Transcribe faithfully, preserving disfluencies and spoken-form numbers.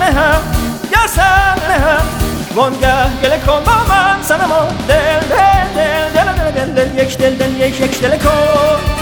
هم یا سن هم وانگه گله کن با من سنما دل دل دل دل دل دل دل یک دل دل یک یک دل کن